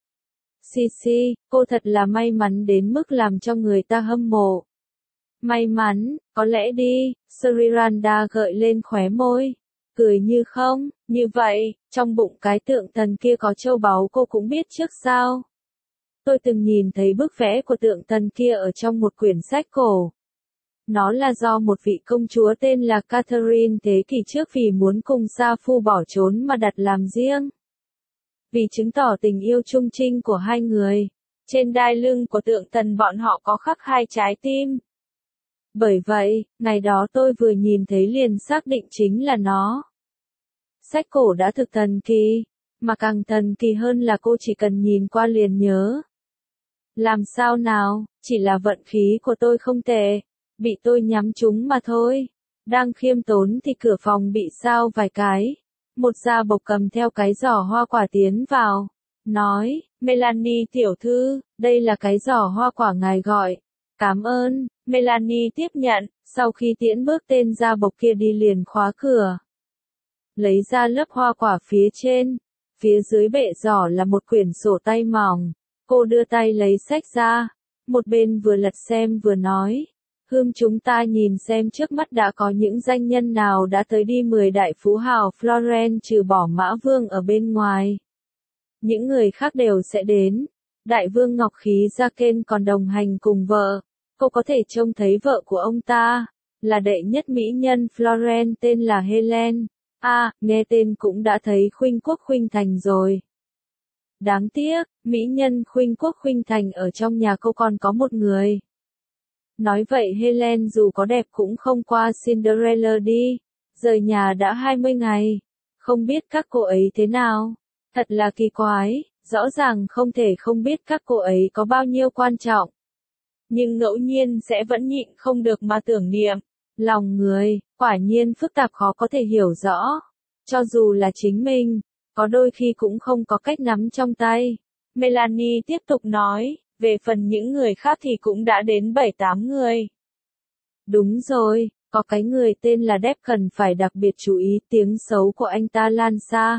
Sisi, cô thật là may mắn đến mức làm cho người ta hâm mộ. May mắn, có lẽ đi, Sriranda gợi lên khóe môi, cười như không, như vậy, trong bụng cái tượng thần kia có châu báu cô cũng biết trước sao. Tôi từng nhìn thấy bức vẽ của tượng thần kia ở trong một quyển sách cổ. Nó là do một vị công chúa tên là Catherine thế kỷ trước vì muốn cùng Sa Phu bỏ trốn mà đặt làm riêng. Vì chứng tỏ tình yêu trung trinh của hai người, Trên đai lưng của tượng thần bọn họ có khắc hai trái tim. Bởi vậy, ngày đó tôi vừa nhìn thấy liền xác định chính là nó. Sách cổ đã thực thần kỳ, mà càng thần kỳ hơn là cô chỉ cần nhìn qua liền nhớ. Làm sao nào, chỉ là vận khí của tôi không tệ, bị tôi nhắm trúng mà thôi. Đang khiêm tốn thì cửa phòng bị sao vài cái. Một gia bộc cầm theo cái giỏ hoa quả tiến vào. Nói, Melanie tiểu thư, đây là cái giỏ hoa quả ngài gọi. Cảm ơn, Melanie tiếp nhận, sau khi tiễn bước tên gia bộc kia đi liền khóa cửa. Lấy ra lớp hoa quả phía trên, phía dưới bệ giỏ là một quyển sổ tay mỏng. Cô đưa tay lấy sách ra, một bên vừa lật xem vừa nói. Hương chúng ta nhìn xem trước mắt đã có những danh nhân nào đã tới đi mười đại phú hào Florence trừ bỏ Mã Vương ở bên ngoài. Những người khác đều sẽ đến. Đại vương Ngọc Khí Gia Kên còn đồng hành cùng vợ. Cô có thể trông thấy vợ của ông ta, là đệ nhất mỹ nhân Florence tên là Helen. À, nghe tên cũng đã thấy khuynh quốc khuynh thành rồi. Đáng tiếc, mỹ nhân khuynh quốc khuynh thành ở trong nhà cô còn có một người. Nói vậy Helen dù có đẹp cũng không qua Cinderella đi. Rời nhà đã hai mươi ngày. Không biết các cô ấy thế nào. Thật là kỳ quái, rõ ràng không thể không biết các cô ấy có bao nhiêu quan trọng. Nhưng ngẫu nhiên sẽ vẫn nhịn không được mà tưởng niệm. Lòng người, quả nhiên phức tạp khó có thể hiểu rõ. Cho dù là chính mình, có đôi khi cũng không có cách nắm trong tay. Melanie tiếp tục nói, về phần những người khác thì cũng đã đến bảy tám người. Đúng rồi, có cái người tên là Depp cần phải đặc biệt chú ý tiếng xấu của anh ta lan xa.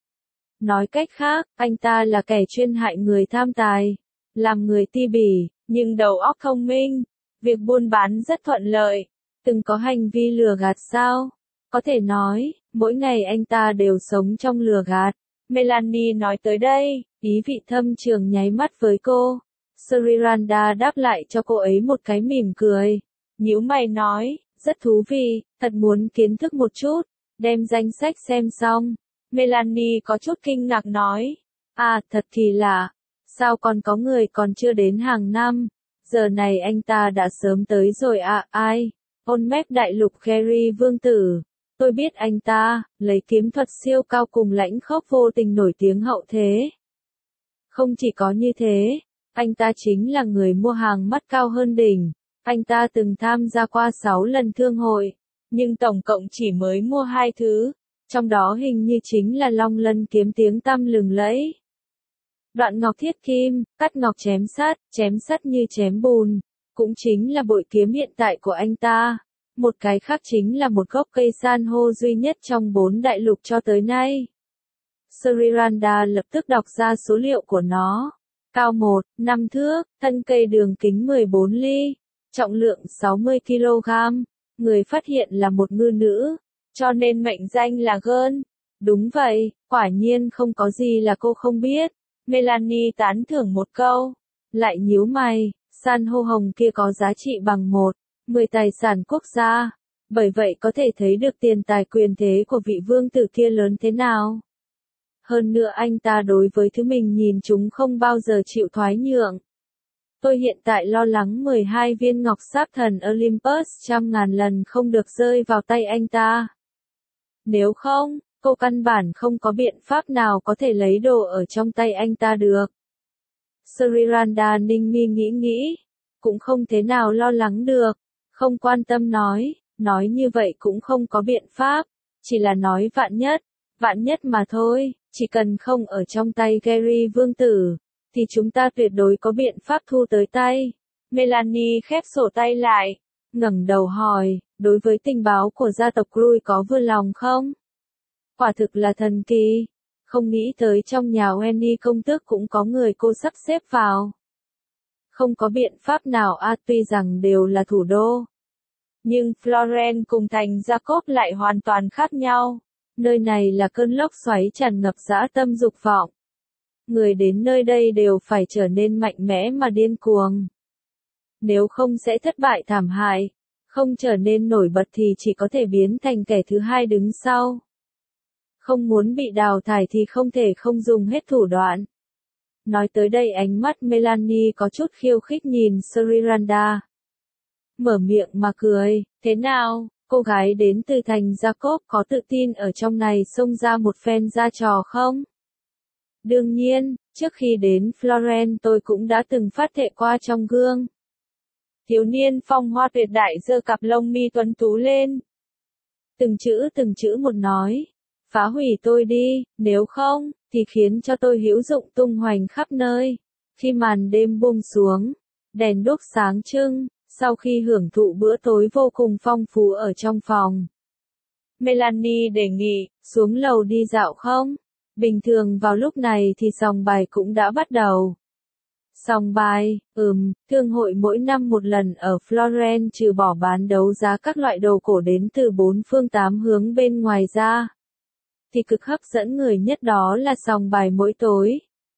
Nói cách khác, anh ta là kẻ chuyên hại người tham tài, làm người ti bỉ, nhưng đầu óc thông minh, việc buôn bán rất thuận lợi, từng có hành vi lừa gạt sao? Có thể nói, mỗi ngày anh ta đều sống trong lừa gạt. Melanie nói tới đây, ý vị thâm trường nháy mắt với cô. Sriranda đáp lại cho cô ấy một cái mỉm cười. Nhíu mày nói, rất thú vị, thật muốn kiến thức một chút, đem danh sách xem xong. Melanie có chút kinh ngạc nói, à, thật kỳ lạ, sao còn có người còn chưa đến hàng năm, giờ này anh ta đã sớm tới rồi à, ai, ôn mép đại lục Gary vương tử, tôi biết anh ta, lấy kiếm thuật siêu cao cùng lãnh khốc vô tình nổi tiếng hậu thế. Không chỉ có như thế, anh ta chính là người mua hàng mắt cao hơn đỉnh, anh ta từng tham gia qua sáu lần thương hội, nhưng tổng cộng chỉ mới mua hai thứ. Trong đó hình như chính là long lân kiếm tiếng tăm lừng lẫy. Đoạn ngọc thiết kim, cắt ngọc chém sắt, chém sắt như chém bùn, cũng chính là bội kiếm hiện tại của anh ta. Một cái khác chính là một gốc cây san hô duy nhất trong bốn đại lục cho tới nay. Sriranda lập tức đọc ra số liệu của nó. Cao một, năm thước, thân cây đường kính mười bốn ly, trọng lượng sáu mươi ki lô gam. Người phát hiện là một ngư nữ. Cho nên mệnh danh là Gơn. Đúng vậy, quả nhiên không có gì là cô không biết. Melanie tán thưởng một câu. Lại nhíu mày, san hô hồng kia có giá trị bằng một, mười tài sản quốc gia. Bởi vậy có thể thấy được tiền tài quyền thế của vị vương tử kia lớn thế nào. Hơn nữa anh ta đối với thứ mình nhìn chúng không bao giờ chịu thoái nhượng. Tôi hiện tại lo lắng mười hai viên ngọc sáp thần Olympus trăm ngàn lần không được rơi vào tay anh ta. Nếu không, cô căn bản không có biện pháp nào có thể lấy đồ ở trong tay anh ta được. Sriranda ninh mi nghĩ nghĩ, cũng không thế nào lo lắng được, không quan tâm nói, nói như vậy cũng không có biện pháp, chỉ là nói vạn nhất, vạn nhất mà thôi, chỉ cần không ở trong tay Gary vương tử, thì chúng ta tuyệt đối có biện pháp thu tới tay. Melanie khép sổ tay lại, ngẩng đầu hỏi, đối với tình báo của gia tộc Grui có vừa lòng không? Quả thực là thần kỳ, không nghĩ tới trong nhà Wendy công tước cũng có người cô sắp xếp vào. Không có biện pháp nào a à, tuy rằng đều là thủ đô. Nhưng Florence cùng thành Jacob lại hoàn toàn khác nhau. Nơi này là cơn lốc xoáy tràn ngập dã tâm dục vọng. Người đến nơi đây đều phải trở nên mạnh mẽ mà điên cuồng. Nếu không sẽ thất bại thảm hại, không trở nên nổi bật thì chỉ có thể biến thành kẻ thứ hai đứng sau. Không muốn bị đào thải thì không thể không dùng hết thủ đoạn. Nói tới đây ánh mắt Melanie có chút khiêu khích nhìn Sriranda. Mở miệng mà cười, thế nào, cô gái đến từ thành Jacob có tự tin ở trong này xông ra một phen ra trò không? Đương nhiên, trước khi đến Florence tôi cũng đã từng phát thệ qua trong gương. Thiếu niên phong hoa tuyệt đại giơ cặp lông mi tuấn tú lên. Từng chữ từng chữ một nói, phá hủy tôi đi, nếu không, thì khiến cho tôi hữu dụng tung hoành khắp nơi. Khi màn đêm buông xuống, đèn đuốc sáng trưng, sau khi hưởng thụ bữa tối vô cùng phong phú ở trong phòng, Melanie đề nghị, xuống lầu đi dạo không? Bình thường vào lúc này thì sòng bài cũng đã bắt đầu. Sòng bài, ừm, thương hội mỗi năm một lần ở Florence trừ bỏ bán đấu giá các loại đồ cổ đến từ bốn phương tám hướng bên ngoài ra, thì cực hấp dẫn người nhất đó là sòng bài mỗi tối.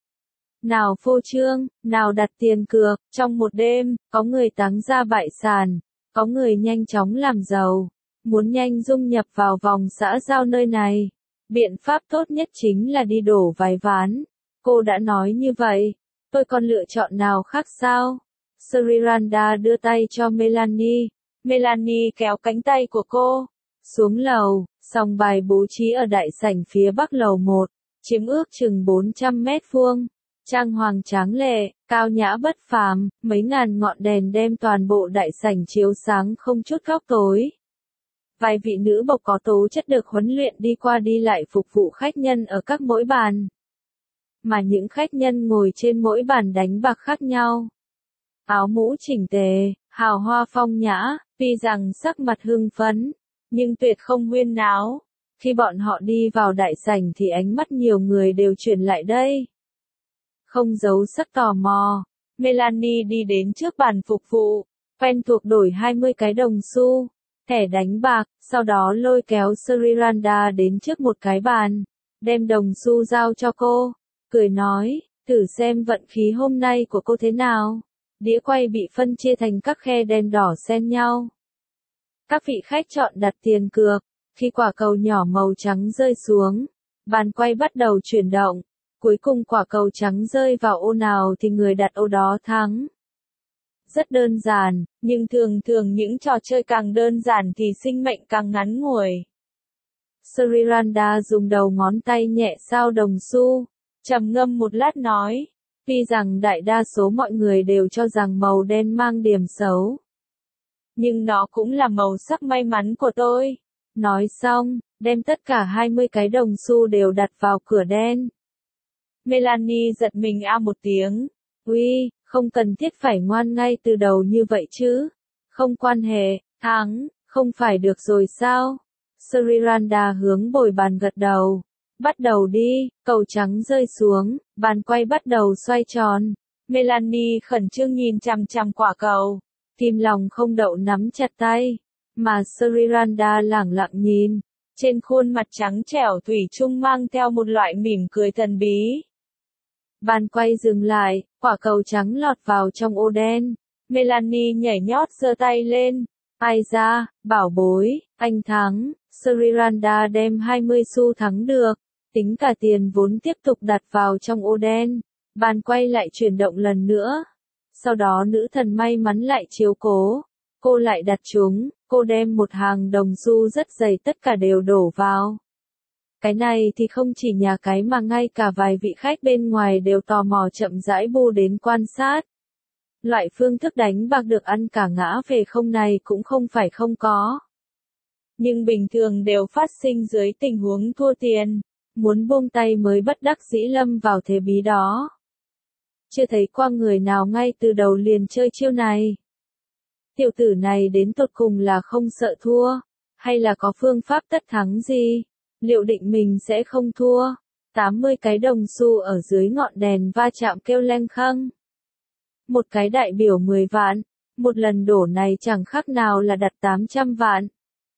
Nào phô trương, nào đặt tiền cược, trong một đêm, có người táng ra bại sản, có người nhanh chóng làm giàu, muốn nhanh dung nhập vào vòng xã giao nơi này. Biện pháp tốt nhất chính là đi đổ vài ván. Cô đã nói như vậy, tôi còn lựa chọn nào khác sao? Sriranda đưa tay cho Melanie. Melanie kéo cánh tay của cô. Xuống lầu, sòng bài bố trí ở đại sảnh phía bắc lầu một, chiếm ước chừng bốn trăm mét vuông. Trang hoàng tráng lệ, cao nhã bất phàm, mấy ngàn ngọn đèn đem toàn bộ đại sảnh chiếu sáng không chút góc tối. Vài vị nữ bộc có tố chất được huấn luyện đi qua đi lại phục vụ khách nhân ở các mỗi bàn. Mà những khách nhân ngồi trên mỗi bàn đánh bạc khác nhau. Áo mũ chỉnh tề, hào hoa phong nhã, tuy rằng sắc mặt hưng phấn, nhưng tuyệt không huyên náo. Khi bọn họ đi vào đại sảnh thì ánh mắt nhiều người đều chuyển lại đây. Không giấu sắc tò mò, Melanie đi đến trước bàn phục vụ, quen thuộc đổi hai mươi cái đồng xu, thẻ đánh bạc, sau đó lôi kéo Sriranda đến trước một cái bàn, đem đồng xu giao cho cô, cười nói, thử xem vận khí hôm nay của cô thế nào. Đĩa quay bị phân chia thành các khe đen đỏ xen nhau. Các vị khách chọn đặt tiền cược, khi quả cầu nhỏ màu trắng rơi xuống, bàn quay bắt đầu chuyển động. Cuối cùng quả cầu trắng rơi vào ô nào thì người đặt ô đó thắng. Rất đơn giản, nhưng thường thường những trò chơi càng đơn giản thì sinh mệnh càng ngắn ngủi. Sriranda dùng đầu ngón tay nhẹ sao đồng xu, trầm ngâm một lát nói, tuy rằng đại đa số mọi người đều cho rằng màu đen mang điểm xấu, nhưng nó cũng là màu sắc may mắn của tôi. Nói xong, đem tất cả hai mươi cái đồng xu đều đặt vào cửa đen. Melanie giật mình a một tiếng. Uy, không cần thiết phải ngoan ngay từ đầu như vậy chứ. Không quan hệ, thắng, không phải được rồi sao? Sriranda hướng bồi bàn gật đầu. Bắt đầu đi, cầu trắng rơi xuống, bàn quay bắt đầu xoay tròn. Melanie khẩn trương nhìn chằm chằm quả cầu. Tim lòng không đậu nắm chặt tay. Mà Sriranda lẳng lặng nhìn. Trên khuôn mặt trắng trẻo thủy chung mang theo một loại mỉm cười thần bí. Bàn quay dừng lại, quả cầu trắng lọt vào trong ô đen. Melanie nhảy nhót giơ tay lên. Ai ra, bảo bối, anh thắng. Sriranda đem hai mươi xu thắng được. Tính cả tiền vốn tiếp tục đặt vào trong ô đen. Bàn quay lại chuyển động lần nữa. Sau đó nữ thần may mắn lại chiếu cố. Cô lại đặt chúng, cô đem một hàng đồng xu rất dày tất cả đều đổ vào. Cái này thì không chỉ nhà cái mà ngay cả vài vị khách bên ngoài đều tò mò chậm rãi bu đến quan sát. Loại phương thức đánh bạc được ăn cả ngã về không này cũng không phải không có. Nhưng bình thường đều phát sinh dưới tình huống thua tiền, muốn buông tay mới bất đắc dĩ lâm vào thế bí đó. Chưa thấy qua người nào ngay từ đầu liền chơi chiêu này. Tiểu tử này đến tột cùng là không sợ thua, hay là có phương pháp tất thắng gì? Liệu định mình sẽ không thua? tám mươi cái đồng xu ở dưới ngọn đèn va chạm kêu leng khăng. Một cái đại biểu mười vạn, một lần đổ này chẳng khác nào là đặt tám trăm vạn.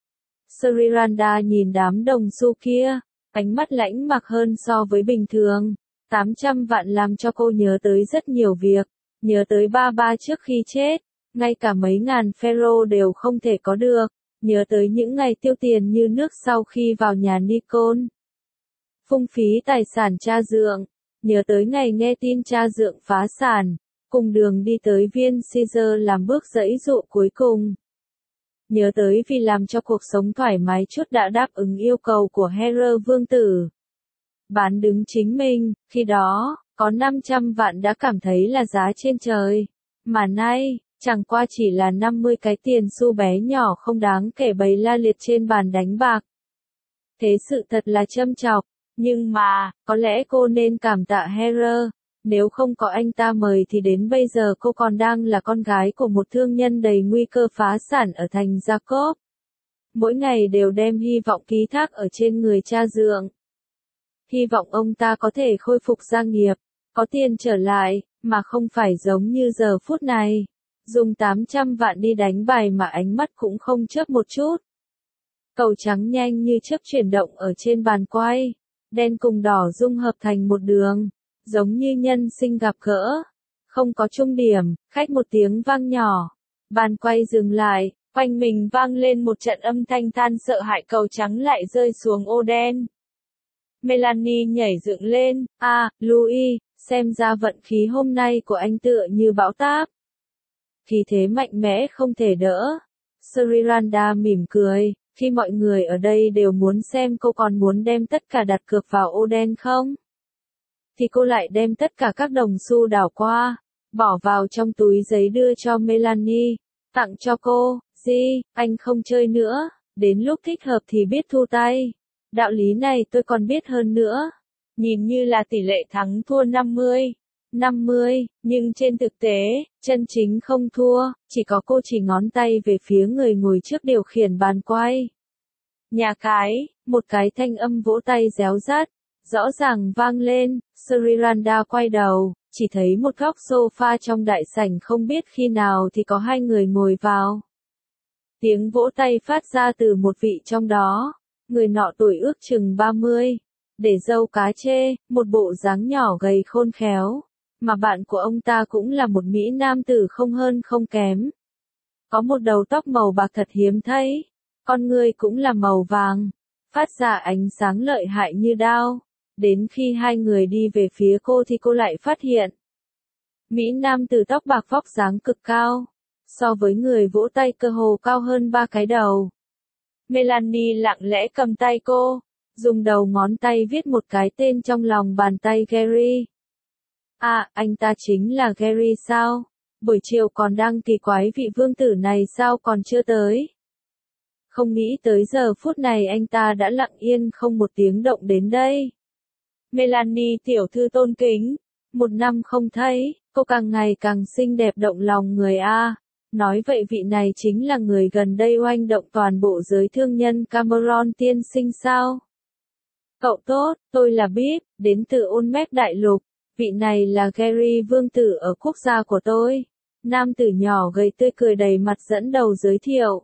Sriranda nhìn đám đồng xu kia, ánh mắt lãnh mặc hơn so với bình thường. tám trăm vạn làm cho cô nhớ tới rất nhiều việc, nhớ tới ba ba trước khi chết, ngay cả mấy ngàn pharaoh đều không thể có được, nhớ tới những ngày tiêu tiền như nước sau khi vào nhà Nikon. Phung phí tài sản cha dượng, Nhớ tới ngày nghe tin cha dượng phá sản, cùng đường đi tới viên Caesar làm bước giãy dụ cuối cùng. Nhớ tới vì làm cho cuộc sống thoải mái chút đã đáp ứng yêu cầu của Hera vương tử. Bán đứng chính mình, khi đó, có năm trăm vạn đã cảm thấy là giá trên trời. Mà nay, chẳng qua chỉ là năm mươi cái tiền xu bé nhỏ không đáng kể bày la liệt trên bàn đánh bạc. Thế sự thật là châm chọc, nhưng mà, có lẽ cô nên cảm tạ Hera. Nếu không có anh ta mời thì đến bây giờ cô còn đang là con gái của một thương nhân đầy nguy cơ phá sản ở thành Jacob. Mỗi ngày đều đem hy vọng ký thác ở trên người cha dượng. Hy vọng ông ta có thể khôi phục gia nghiệp, có tiền trở lại, mà không phải giống như giờ phút này. Dùng tám trăm vạn đi đánh bài mà ánh mắt cũng không chớp một chút. Cầu trắng nhanh như chớp chuyển động ở trên bàn quay. Đen cùng đỏ dung hợp thành một đường. Giống như nhân sinh gặp gỡ. Không có trung điểm, khách một tiếng vang nhỏ. Bàn quay dừng lại, quanh mình vang lên một trận âm thanh than sợ hãi, cầu trắng lại rơi xuống ô đen. Melanie nhảy dựng lên, à, Louis, xem ra vận khí hôm nay của anh tựa như bão táp. Khí thế mạnh mẽ không thể đỡ. Sriranda mỉm cười, khi mọi người ở đây đều muốn xem cô còn muốn đem tất cả đặt cược vào ô đen không? Thì cô lại đem tất cả các đồng xu đảo qua, bỏ vào trong túi giấy đưa cho Melanie, tặng cho cô, Di, anh không chơi nữa, đến lúc thích hợp thì biết thu tay. Đạo lý này tôi còn biết hơn nữa. Nhìn như là tỷ lệ thắng thua năm mươi, năm mươi, nhưng trên thực tế, chân chính không thua, chỉ có cô chỉ ngón tay về phía người ngồi trước điều khiển bàn quay. Nhà cái, một cái thanh âm vỗ tay réo rắt, rõ ràng vang lên, Sriranda quay đầu, chỉ thấy một góc sofa trong đại sảnh không biết khi nào thì có hai người ngồi vào. Tiếng vỗ tay phát ra từ một vị trong đó, người nọ tuổi ước chừng ba mươi, để râu cá chê, một bộ dáng nhỏ gầy khôn khéo, mà bạn của ông ta cũng là một mỹ nam tử không hơn không kém. Có một đầu tóc màu bạc thật hiếm thấy, con người cũng là màu vàng, phát ra ánh sáng lợi hại như đao. Đến khi hai người đi về phía cô thì cô lại phát hiện. Mỹ nam tử tóc bạc vóc dáng cực cao, so với người vỗ tay cơ hồ cao hơn ba cái đầu. Melanie lặng lẽ cầm tay cô, dùng đầu ngón tay viết một cái tên trong lòng bàn tay Gary. À, anh ta chính là Gary sao? Buổi chiều còn đang kỳ quái vị vương tử này sao còn chưa tới? Không nghĩ tới giờ phút này anh ta đã lặng yên không một tiếng động đến đây. Melanie tiểu thư tôn kính, một năm không thấy, cô càng ngày càng xinh đẹp động lòng người a. Nói vậy vị này chính là người gần đây oanh động toàn bộ giới thương nhân Cameron tiên sinh sao? Cậu tốt, tôi là Bip, đến từ Olmec Đại Lục, vị này là Gary vương tử ở quốc gia của tôi. Nam tử nhỏ gầy tươi cười đầy mặt dẫn đầu giới thiệu.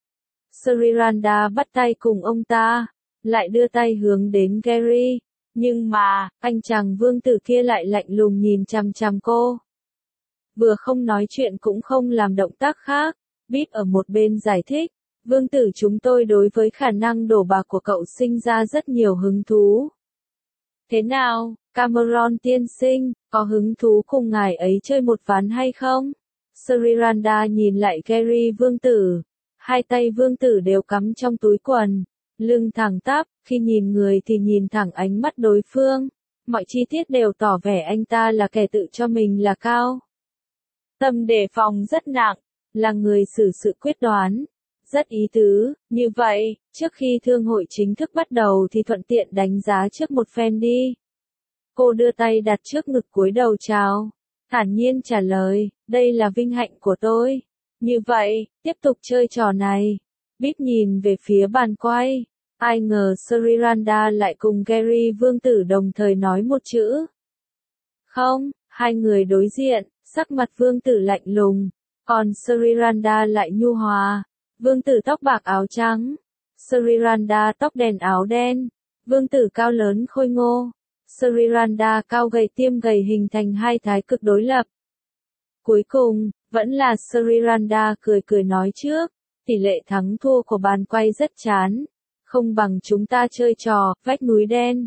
Sriranda bắt tay cùng ông ta, lại đưa tay hướng đến Gary. Nhưng mà, anh chàng vương tử kia lại lạnh lùng nhìn chằm chằm cô. Vừa không nói chuyện cũng không làm động tác khác, Bip ở một bên giải thích, vương tử chúng tôi đối với khả năng đổ bạc của cậu sinh ra rất nhiều hứng thú. Thế nào, Cameron tiên sinh, có hứng thú cùng ngài ấy chơi một ván hay không? Sriranda nhìn lại Gary vương tử, hai tay vương tử đều cắm trong túi quần. Lưng thẳng tắp, khi nhìn người thì nhìn thẳng ánh mắt đối phương. Mọi chi tiết đều tỏ vẻ anh ta là kẻ tự cho mình là cao. Tâm đề phòng rất nặng, là người xử sự quyết đoán. Rất ý tứ, như vậy, trước khi thương hội chính thức bắt đầu thì thuận tiện đánh giá trước một phen đi. Cô đưa tay đặt trước ngực cúi đầu chào. Thản nhiên trả lời, đây là vinh hạnh của tôi. Như vậy, tiếp tục chơi trò này. Bip nhìn về phía bàn quay. Ai ngờ Sriranda lại cùng Gary vương tử đồng thời nói một chữ. Không, hai người đối diện, sắc mặt vương tử lạnh lùng, còn Sriranda lại nhu hòa. Vương tử tóc bạc áo trắng, Sriranda tóc đen áo đen. Vương tử cao lớn khôi ngô, Sriranda cao gầy tiêm gầy hình thành hai thái cực đối lập. Cuối cùng, vẫn là Sriranda cười cười nói trước. Tỷ lệ thắng thua của bàn quay rất chán. Không bằng chúng ta chơi trò, vách núi đen.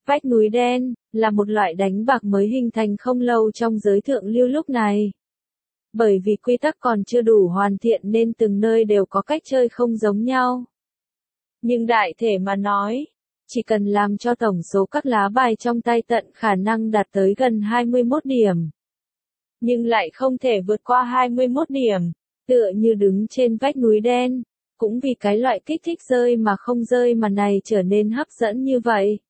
Vách núi đen là một loại đánh bạc mới hình thành không lâu trong giới thượng lưu lúc này. Bởi vì quy tắc còn chưa đủ hoàn thiện nên từng nơi đều có cách chơi không giống nhau. Nhưng đại thể mà nói, chỉ cần làm cho tổng số các lá bài trong tay tận khả năng đạt tới gần hai mươi mốt điểm. Nhưng lại không thể vượt qua hai mươi mốt điểm, tựa như đứng trên vách núi đen, cũng vì cái loại kích thích rơi mà không rơi mà này trở nên hấp dẫn như vậy.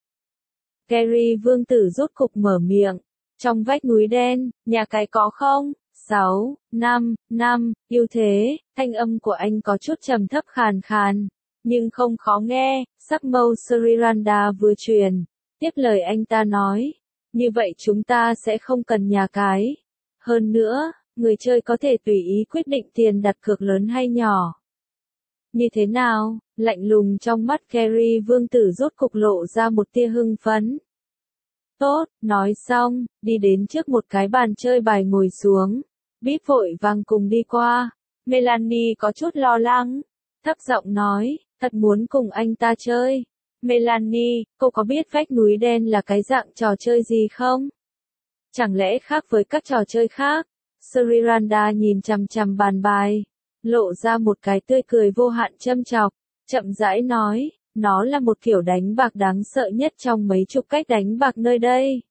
Gary vương tử rốt cục mở miệng, trong vách núi đen, nhà cái có không? sáu, năm, năm, ưu thế, thanh âm của anh có chút trầm thấp khàn khàn, nhưng không khó nghe, sắc mâu Sriranda vừa truyền, tiếp lời anh ta nói, như vậy chúng ta sẽ không cần nhà cái. Hơn nữa, người chơi có thể tùy ý quyết định tiền đặt cược lớn hay nhỏ. Như thế nào? Lạnh lùng trong mắt Gary vương tử rốt cục lộ ra một tia hưng phấn. Tốt, nói xong, đi đến trước một cái bàn chơi bài ngồi xuống. Bíp vội vàng cùng đi qua. Melanie có chút lo lắng. Thấp giọng nói, thật muốn cùng anh ta chơi. Melanie, cô có biết vách núi đen là cái dạng trò chơi gì không? Chẳng lẽ khác với các trò chơi khác? Sriranda nhìn chằm chằm bàn bài, lộ ra một cái tươi cười vô hạn châm chọc, chậm rãi nói, nó là một kiểu đánh bạc đáng sợ nhất trong mấy chục cách đánh bạc nơi đây.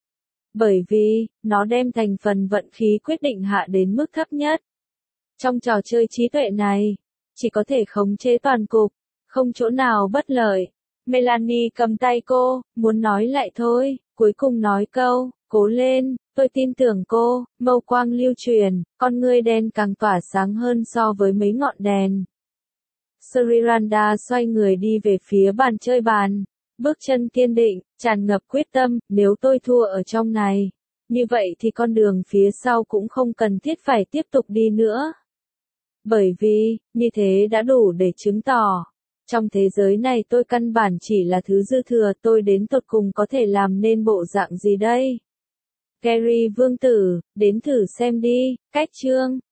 Bởi vì, nó đem thành phần vận khí quyết định hạ đến mức thấp nhất. Trong trò chơi trí tuệ này, chỉ có thể khống chế toàn cục, không chỗ nào bất lợi. Melanie cầm tay cô, muốn nói lại thôi, cuối cùng nói câu, cố lên, tôi tin tưởng cô, mâu quang lưu truyền, con ngươi đen càng tỏa sáng hơn so với mấy ngọn đèn. Sriranda xoay người đi về phía bàn chơi bàn, bước chân kiên định, tràn ngập quyết tâm, nếu tôi thua ở trong này, như vậy thì con đường phía sau cũng không cần thiết phải tiếp tục đi nữa. Bởi vì, như thế đã đủ để chứng tỏ, trong thế giới này tôi căn bản chỉ là thứ dư thừa, tôi đến tột cùng có thể làm nên bộ dạng gì đây? Gary vương tử, đến thử xem đi, cách chương.